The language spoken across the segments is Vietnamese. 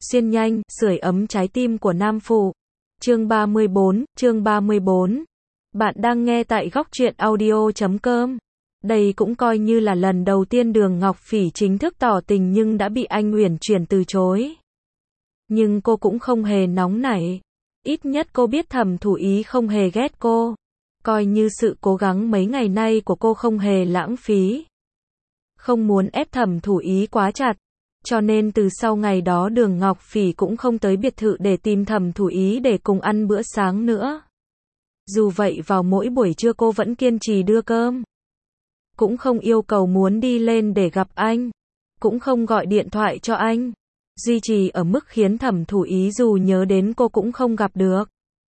Xuyên nhanh, sưởi ấm trái tim của nam phụ. Chương 34. Bạn đang nghe tại góc truyện audio.com. Đây cũng coi như là lần đầu tiên Đường Ngọc Phỉ chính thức tỏ tình nhưng đã bị anh uyển chuyển từ chối. Nhưng cô cũng không hề nóng nảy. Ít nhất cô biết Thẩm Thủ Ý không hề ghét cô. Coi như sự cố gắng mấy ngày nay của cô không hề lãng phí. Không muốn ép Thẩm Thủ Ý quá chặt. Cho nên từ sau ngày đó Đường Ngọc Phỉ cũng không tới biệt thự để tìm Thẩm Thủ Ý để cùng ăn bữa sáng nữa. Dù vậy vào mỗi buổi trưa cô vẫn kiên trì đưa cơm. Cũng không yêu cầu muốn đi lên để gặp anh. Cũng không gọi điện thoại cho anh. Duy trì ở mức khiến Thẩm Thủ Ý dù nhớ đến cô cũng không gặp được.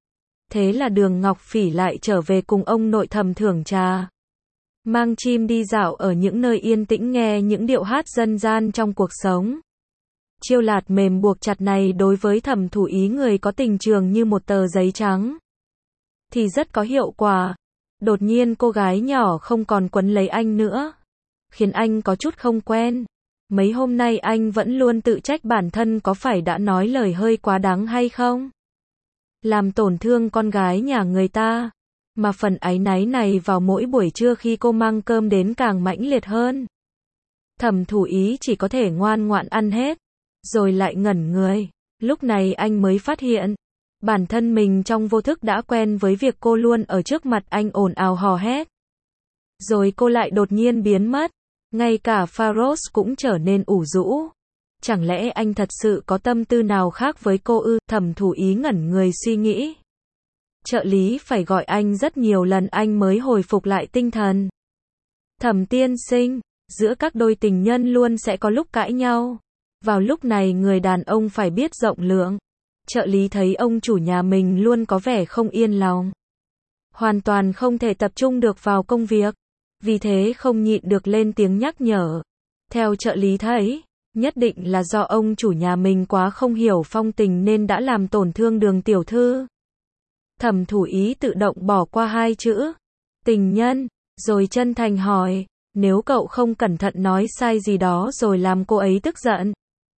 Thế là Đường Ngọc Phỉ lại trở về cùng ông nội Thẩm thưởng trà. Mang chim đi dạo ở những nơi yên tĩnh nghe những điệu hát dân gian trong cuộc sống. Chiêu lạt mềm buộc chặt này đối với Thẩm Thủ Ý người có tình trường như một tờ giấy trắng. Thì rất có hiệu quả. Đột nhiên cô gái nhỏ không còn quấn lấy anh nữa. Khiến anh có chút không quen. Mấy hôm nay anh vẫn luôn tự trách bản thân có phải đã nói lời hơi quá đáng hay không? Làm tổn thương con gái nhà người ta. Mà phần áy náy này vào mỗi buổi trưa khi cô mang cơm đến càng mãnh liệt hơn. Thẩm Thủ Ý chỉ có thể ngoan ngoãn ăn hết. Rồi lại ngẩn người. Lúc này anh mới phát hiện. Bản thân mình trong vô thức đã quen với việc cô luôn ở trước mặt anh ồn ào hò hét. Rồi cô lại đột nhiên biến mất. Ngay cả Faros cũng trở nên ủ rũ. Chẳng lẽ anh thật sự có tâm tư nào khác với cô ư? Thẩm Thủ Ý ngẩn người suy nghĩ. Trợ lý phải gọi anh rất nhiều lần anh mới hồi phục lại tinh thần. Thẩm tiên sinh, giữa các đôi tình nhân luôn sẽ có lúc cãi nhau. Vào lúc này người đàn ông phải biết rộng lượng. Trợ lý thấy ông chủ nhà mình luôn có vẻ không yên lòng. Hoàn toàn không thể tập trung được vào công việc. Vì thế không nhịn được lên tiếng nhắc nhở. Theo trợ lý thấy, nhất định là do ông chủ nhà mình quá không hiểu phong tình nên đã làm tổn thương Đường tiểu thư. Thẩm Thủ Ý tự động bỏ qua hai chữ tình nhân, rồi chân thành hỏi, nếu cậu không cẩn thận nói sai gì đó rồi làm cô ấy tức giận,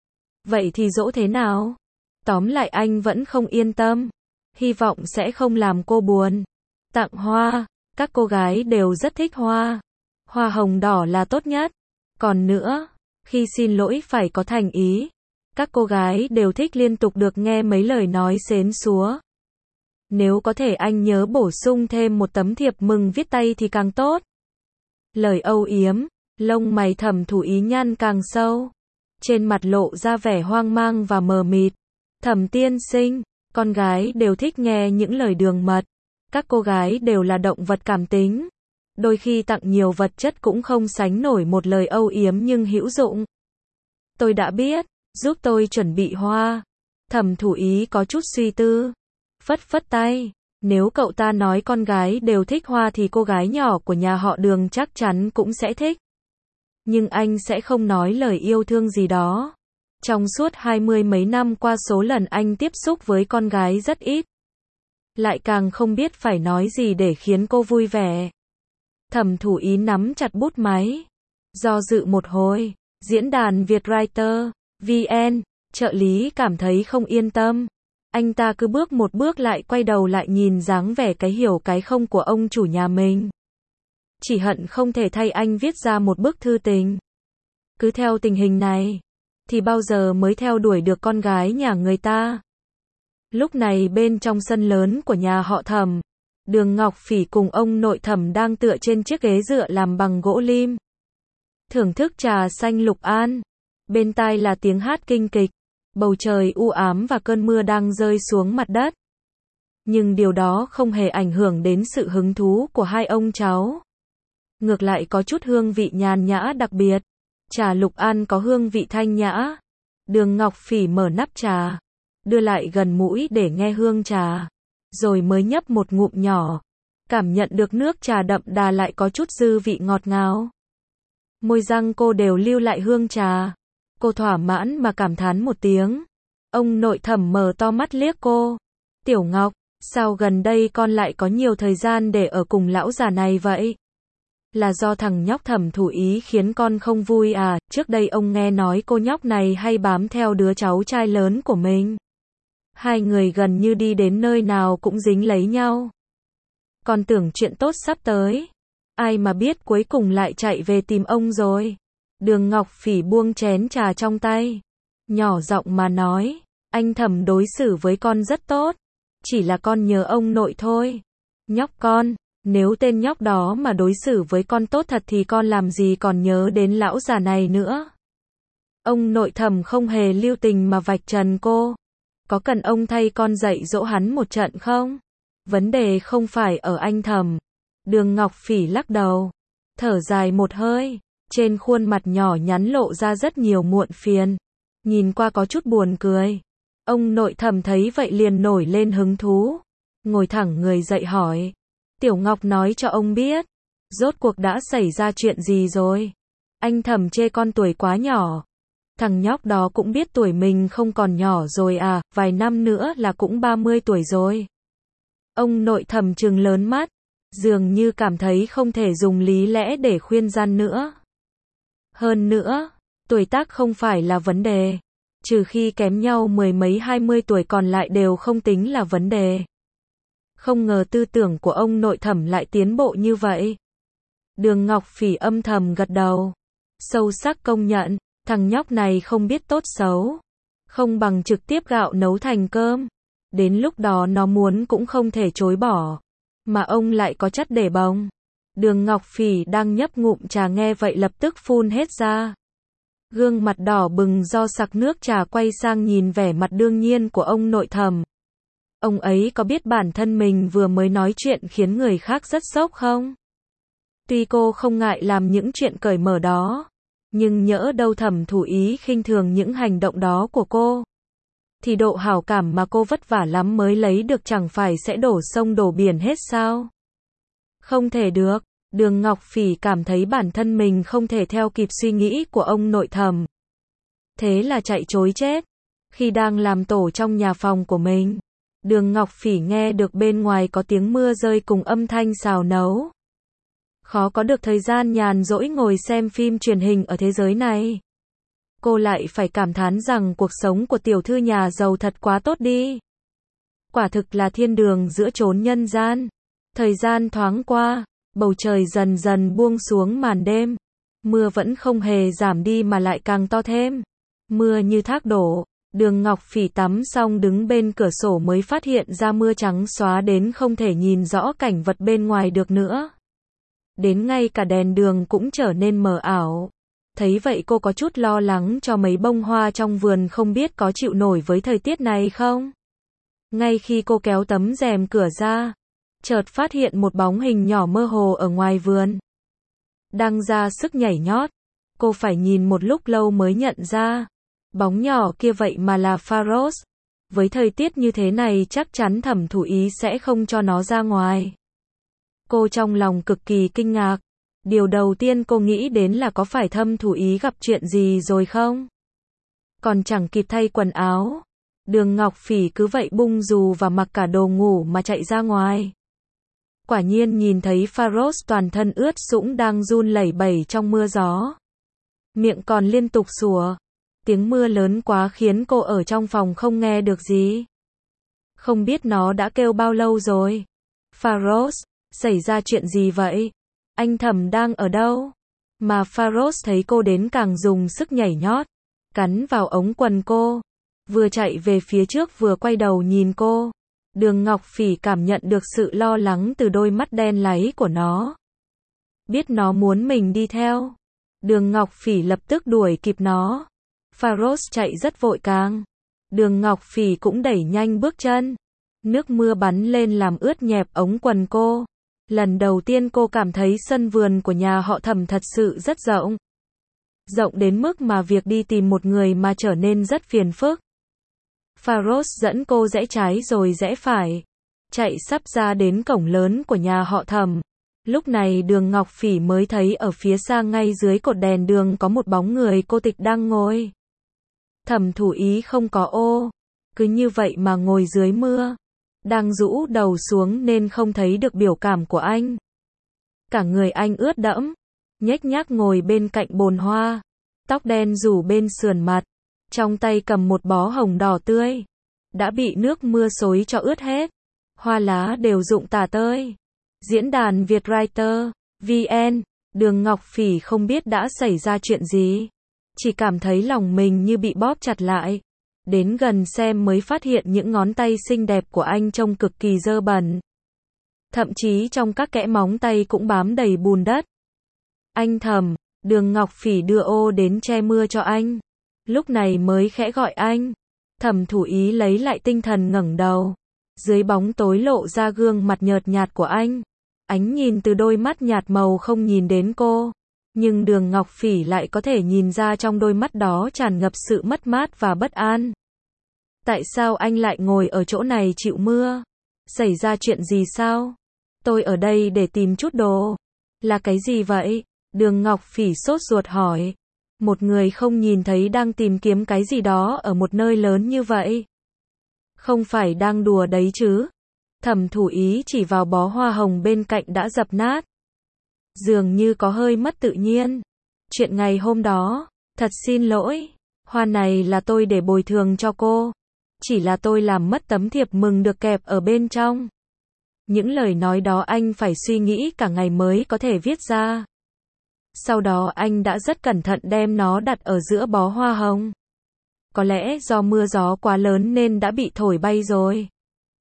vậy thì dỗ thế nào? Tóm lại anh vẫn không yên tâm, hy vọng sẽ không làm cô buồn. Tặng hoa, các cô gái đều rất thích hoa. Hoa hồng đỏ là tốt nhất. Còn nữa, khi xin lỗi phải có thành ý. Các cô gái đều thích liên tục được nghe mấy lời nói xến xúa. Nếu có thể anh nhớ bổ sung thêm một tấm thiệp mừng viết tay thì càng tốt. Lời âu yếm, lông mày Thẩm Thủ Ý nhăn càng sâu. Trên mặt lộ ra vẻ hoang mang và mờ mịt. Thẩm tiên sinh, con gái đều thích nghe những lời đường mật. Các cô gái đều là động vật cảm tính. Đôi khi tặng nhiều vật chất cũng không sánh nổi một lời âu yếm nhưng hữu dụng. Tôi đã biết, giúp tôi chuẩn bị hoa. Thẩm Thủ Ý có chút suy tư. Phất phất tay, nếu cậu ta nói con gái đều thích hoa thì cô gái nhỏ của nhà họ Đường chắc chắn cũng sẽ thích. Nhưng anh sẽ không nói lời yêu thương gì đó. Trong suốt 20 mấy năm qua số lần anh tiếp xúc với con gái rất ít. Lại càng không biết phải nói gì để khiến cô vui vẻ. Thẩm Thủ Ý nắm chặt bút máy. Do dự một hồi, diễn đàn Vietwriter, VN, trợ lý cảm thấy không yên tâm. Anh ta cứ bước một bước lại quay đầu lại nhìn dáng vẻ cái hiểu cái không của ông chủ nhà mình. Chỉ hận không thể thay anh viết ra một bức thư tình. Cứ theo tình hình này, thì bao giờ mới theo đuổi được con gái nhà người ta. Lúc này bên trong sân lớn của nhà họ Thẩm, Đường Ngọc Phỉ cùng ông nội Thẩm đang tựa trên chiếc ghế dựa làm bằng gỗ lim. Thưởng thức trà xanh lục an. Bên tai là tiếng hát kinh kịch. Bầu trời u ám và cơn mưa đang rơi xuống mặt đất. Nhưng điều đó không hề ảnh hưởng đến sự hứng thú của hai ông cháu. Ngược lại có chút hương vị nhàn nhã đặc biệt. Trà lục an có hương vị thanh nhã. Đường Ngọc Phỉ mở nắp trà, đưa lại gần mũi để nghe hương trà, rồi mới nhấp một ngụm nhỏ. Cảm nhận được nước trà đậm đà lại có chút dư vị ngọt ngào. Môi răng cô đều lưu lại hương trà. Cô thỏa mãn mà cảm thán một tiếng. Ông nội Thẩm mở to mắt liếc cô. Tiểu Ngọc, sao gần đây con lại có nhiều thời gian để ở cùng lão già này vậy? Là do thằng nhóc Thẩm Thủ Ý khiến con không vui à, trước đây ông nghe nói cô nhóc này hay bám theo đứa cháu trai lớn của mình. Hai người gần như đi đến nơi nào cũng dính lấy nhau. Con tưởng chuyện tốt sắp tới. Ai mà biết cuối cùng lại chạy về tìm ông rồi. Đường Ngọc Phỉ buông chén trà trong tay. Nhỏ giọng mà nói, anh Thẩm đối xử với con rất tốt. Chỉ là con nhớ ông nội thôi. Nhóc con, nếu tên nhóc đó mà đối xử với con tốt thật thì con làm gì còn nhớ đến lão già này nữa. Ông nội Thẩm không hề lưu tình mà vạch trần cô. Có cần ông thay con dạy dỗ hắn một trận không? Vấn đề không phải ở anh Thẩm. Đường Ngọc Phỉ lắc đầu, thở dài một hơi, trên khuôn mặt nhỏ nhắn lộ ra rất nhiều muộn phiền, nhìn qua có chút buồn cười. Ông nội Thẩm thấy vậy liền nổi lên hứng thú, ngồi thẳng người dậy hỏi, Tiểu Ngọc nói cho ông biết, rốt cuộc đã xảy ra chuyện gì rồi? Anh Thẩm chê con tuổi quá nhỏ. Thằng nhóc đó cũng biết tuổi mình không còn nhỏ rồi à, vài năm nữa là cũng 30 tuổi rồi. Ông nội Thẩm trừng lớn mắt, dường như cảm thấy không thể dùng lý lẽ để khuyên gian nữa. Hơn nữa, tuổi tác không phải là vấn đề. Trừ khi kém nhau mười mấy 20 tuổi còn lại đều không tính là vấn đề. Không ngờ tư tưởng của ông nội Thẩm lại tiến bộ như vậy. Đường Ngọc Phỉ âm thầm gật đầu, sâu sắc công nhận, thằng nhóc này không biết tốt xấu. Không bằng trực tiếp gạo nấu thành cơm. Đến lúc đó nó muốn cũng không thể chối bỏ. Mà ông lại có chất để bồng. Đường Ngọc Phỉ đang nhấp ngụm trà nghe vậy lập tức phun hết ra. Gương mặt đỏ bừng do sặc nước trà quay sang nhìn vẻ mặt đương nhiên của ông nội Thẩm. Ông ấy có biết bản thân mình vừa mới nói chuyện khiến người khác rất sốc không? Tuy cô không ngại làm những chuyện cởi mở đó, nhưng nhỡ đâu Thẩm Thủ Ý khinh thường những hành động đó của cô, thì độ hảo cảm mà cô vất vả lắm mới lấy được chẳng phải sẽ đổ sông đổ biển hết sao? Không thể được. Đường Ngọc Phỉ cảm thấy bản thân mình không thể theo kịp suy nghĩ của ông nội Thẩm. Thế là chạy trối chết. Khi đang làm tổ trong nhà phòng của mình, Đường Ngọc Phỉ nghe được bên ngoài có tiếng mưa rơi cùng âm thanh xào nấu. Khó có được thời gian nhàn rỗi ngồi xem phim truyền hình ở thế giới này. Cô lại phải cảm thán rằng cuộc sống của tiểu thư nhà giàu thật quá tốt đi. Quả thực là thiên đường giữa chốn nhân gian. Thời gian thoáng qua, bầu trời dần dần buông xuống màn đêm. Mưa vẫn không hề giảm đi mà lại càng to thêm. Mưa như thác đổ. Đường Ngọc Phỉ tắm xong đứng bên cửa sổ mới phát hiện ra mưa trắng xóa đến không thể nhìn rõ cảnh vật bên ngoài được nữa. Đến ngay cả đèn đường cũng trở nên mờ ảo. Thấy vậy cô có chút lo lắng cho mấy bông hoa trong vườn không biết có chịu nổi với thời tiết này không. Ngay khi cô kéo tấm rèm cửa ra, chợt phát hiện một bóng hình nhỏ mơ hồ ở ngoài vườn. Đang ra sức nhảy nhót. Cô phải nhìn một lúc lâu mới nhận ra. Bóng nhỏ kia vậy mà là Pharos. Với thời tiết như thế này chắc chắn Thẩm Thủ Ý sẽ không cho nó ra ngoài. Cô trong lòng cực kỳ kinh ngạc. Điều đầu tiên cô nghĩ đến là có phải Thẩm Thủ Ý gặp chuyện gì rồi không? Còn chẳng kịp thay quần áo, Đường Ngọc Phỉ cứ vậy bung dù và mặc cả đồ ngủ mà chạy ra ngoài. Quả nhiên nhìn thấy Pharos toàn thân ướt sũng đang run lẩy bẩy trong mưa gió. Miệng còn liên tục sủa. Tiếng mưa lớn quá khiến cô ở trong phòng không nghe được gì. Không biết nó đã kêu bao lâu rồi. Pharos, xảy ra chuyện gì vậy? Anh Thẩm đang ở đâu? Mà Pharos thấy cô đến càng dùng sức nhảy nhót, cắn vào ống quần cô. Vừa chạy về phía trước vừa quay đầu nhìn cô. Đường Ngọc Phỉ cảm nhận được sự lo lắng từ đôi mắt đen láy của nó. Biết nó muốn mình đi theo. Đường Ngọc Phỉ lập tức đuổi kịp nó. Pharos chạy rất vội càng. Đường Ngọc Phỉ cũng đẩy nhanh bước chân. Nước mưa bắn lên làm ướt nhẹp ống quần cô. Lần đầu tiên cô cảm thấy sân vườn của nhà họ Thẩm thật sự rất rộng. Rộng đến mức mà việc đi tìm một người mà trở nên rất phiền phức. Pharos dẫn cô rẽ trái rồi rẽ phải. Chạy sắp ra đến cổng lớn của nhà họ Thẩm. Lúc này Đường Ngọc Phỉ mới thấy ở phía xa ngay dưới cột đèn đường có một bóng người cô tịch đang ngồi. Thẩm Thủ Ý không có ô. Cứ như vậy mà ngồi dưới mưa. Đang rũ đầu xuống nên không thấy được biểu cảm của anh. Cả người anh ướt đẫm, nhếch nhác ngồi bên cạnh bồn hoa, tóc đen rủ bên sườn mặt, trong tay cầm một bó hồng đỏ tươi, đã bị nước mưa xối cho ướt hết, hoa lá đều rụng tả tơi. Diễn đàn Vietwriter VN, Đường Ngọc Phỉ không biết đã xảy ra chuyện gì, chỉ cảm thấy lòng mình như bị bóp chặt lại. Đến gần xem mới phát hiện những ngón tay xinh đẹp của anh trông cực kỳ dơ bẩn. Thậm chí trong các kẽ móng tay cũng bám đầy bùn đất. Anh thầm, Đường Ngọc Phỉ đưa ô đến che mưa cho anh. Lúc này mới khẽ gọi anh. Thẩm Thủ Ý lấy lại tinh thần ngẩng đầu. Dưới bóng tối lộ ra gương mặt nhợt nhạt của anh. Ánh nhìn từ đôi mắt nhạt màu không nhìn đến cô. Nhưng Đường Ngọc Phỉ lại có thể nhìn ra trong đôi mắt đó tràn ngập sự mất mát và bất an. Tại sao anh lại ngồi ở chỗ này chịu mưa? Xảy ra chuyện gì sao? Tôi ở đây để tìm chút đồ. Là cái gì vậy? Đường Ngọc Phỉ sốt ruột hỏi. Một người không nhìn thấy đang tìm kiếm cái gì đó ở một nơi lớn như vậy. Không phải đang đùa đấy chứ? Thẩm Thủ Ý chỉ vào bó hoa hồng bên cạnh đã dập nát. Dường như có hơi mất tự nhiên. Chuyện ngày hôm đó, thật xin lỗi, hoa này là tôi để bồi thường cho cô. Chỉ là tôi làm mất tấm thiệp mừng được kẹp ở bên trong. Những lời nói đó anh phải suy nghĩ cả ngày mới có thể viết ra. Sau đó anh đã rất cẩn thận đem nó đặt ở giữa bó hoa hồng. Có lẽ do mưa gió quá lớn nên đã bị thổi bay rồi.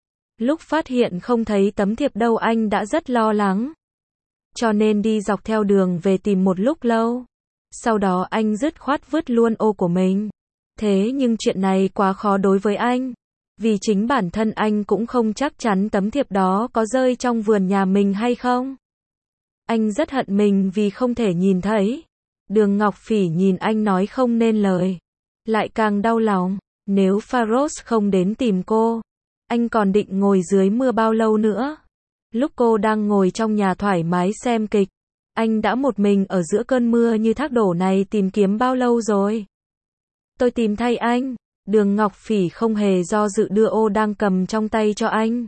Lúc phát hiện không thấy tấm thiệp đâu anh đã rất lo lắng. Cho nên đi dọc theo đường về tìm một lúc lâu. Sau đó anh dứt khoát vứt luôn ô của mình. Thế nhưng chuyện này quá khó đối với anh. Vì chính bản thân anh cũng không chắc chắn tấm thiệp đó có rơi trong vườn nhà mình hay không. Anh rất hận mình vì không thể nhìn thấy. Đường Ngọc Phỉ nhìn anh nói không nên lời. Lại càng đau lòng. Nếu Faros không đến tìm cô, anh còn định ngồi dưới mưa bao lâu nữa. Lúc cô đang ngồi trong nhà thoải mái xem kịch, anh đã một mình ở giữa cơn mưa như thác đổ này tìm kiếm bao lâu rồi. Tôi tìm thay anh. Đường Ngọc Phỉ không hề do dự đưa ô đang cầm trong tay cho anh.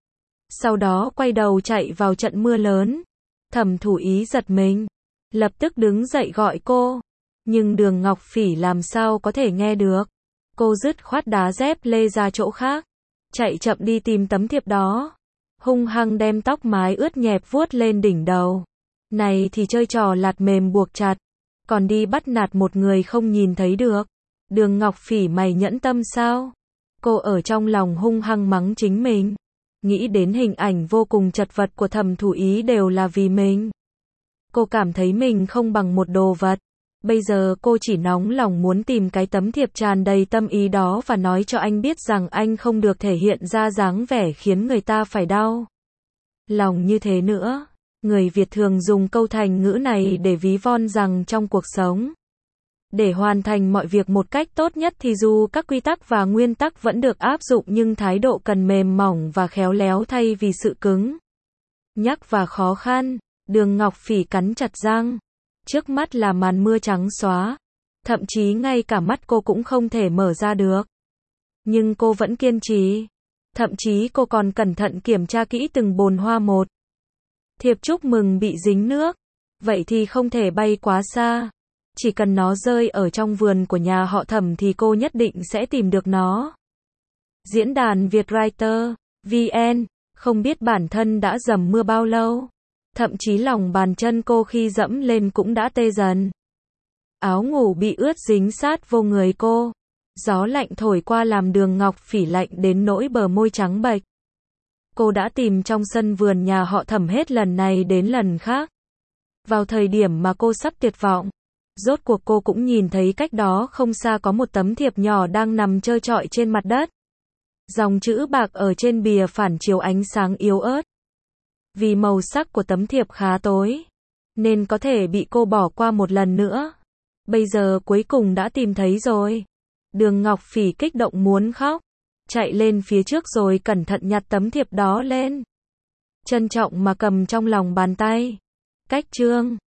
Sau đó quay đầu chạy vào trận mưa lớn. Thẩm Thủ Ý giật mình, lập tức đứng dậy gọi cô. Nhưng Đường Ngọc Phỉ làm sao có thể nghe được. Cô dứt khoát đá dép lê ra chỗ khác, chạy chậm đi tìm tấm thiệp đó. Hung hăng đem tóc mái ướt nhẹp vuốt lên đỉnh đầu. Này thì chơi trò lạt mềm buộc chặt, còn đi bắt nạt một người không nhìn thấy được. Đường Ngọc Phỉ mày nhẫn tâm sao? Cô ở trong lòng hung hăng mắng chính mình. Nghĩ đến hình ảnh vô cùng chật vật của Thẩm Thủ Ý đều là vì mình. Cô cảm thấy mình không bằng một đồ vật. Bây giờ cô chỉ nóng lòng muốn tìm cái tấm thiệp tràn đầy tâm ý đó và nói cho anh biết rằng anh không được thể hiện ra dáng vẻ khiến người ta phải đau lòng như thế nữa. Người Việt thường dùng câu thành ngữ này để ví von rằng trong cuộc sống, để hoàn thành mọi việc một cách tốt nhất thì dù các quy tắc và nguyên tắc vẫn được áp dụng nhưng thái độ cần mềm mỏng và khéo léo thay vì sự cứng nhắc và khó khăn. Đường Ngọc Phỉ cắn chặt răng. Trước mắt là màn mưa trắng xóa. Thậm chí ngay cả mắt cô cũng không thể mở ra được. Nhưng cô vẫn kiên trì. Thậm chí cô còn cẩn thận kiểm tra kỹ từng bồn hoa một. Thiệp chúc mừng bị dính nước. Vậy thì không thể bay quá xa. Chỉ cần nó rơi ở trong vườn của nhà họ Thẩm thì cô nhất định sẽ tìm được nó. Diễn đàn Vietwriter VN, không biết bản thân đã dầm mưa bao lâu. Thậm chí lòng bàn chân cô khi dẫm lên cũng đã tê dần. Áo ngủ bị ướt dính sát vô người cô. Gió lạnh thổi qua làm Đường Ngọc Phỉ lạnh đến nỗi bờ môi trắng bệch. Cô đã tìm trong sân vườn nhà họ Thẩm hết lần này đến lần khác. Vào thời điểm mà cô sắp tuyệt vọng, rốt cuộc cô cũng nhìn thấy cách đó không xa có một tấm thiệp nhỏ đang nằm trơ trọi trên mặt đất. Dòng chữ bạc ở trên bìa phản chiếu ánh sáng yếu ớt. Vì màu sắc của tấm thiệp khá tối, nên có thể bị cô bỏ qua một lần nữa. Bây giờ cuối cùng đã tìm thấy rồi. Đường Ngọc Phỉ kích động muốn khóc. Chạy lên phía trước rồi cẩn thận nhặt tấm thiệp đó lên. Trân trọng mà cầm trong lòng bàn tay. Cách chương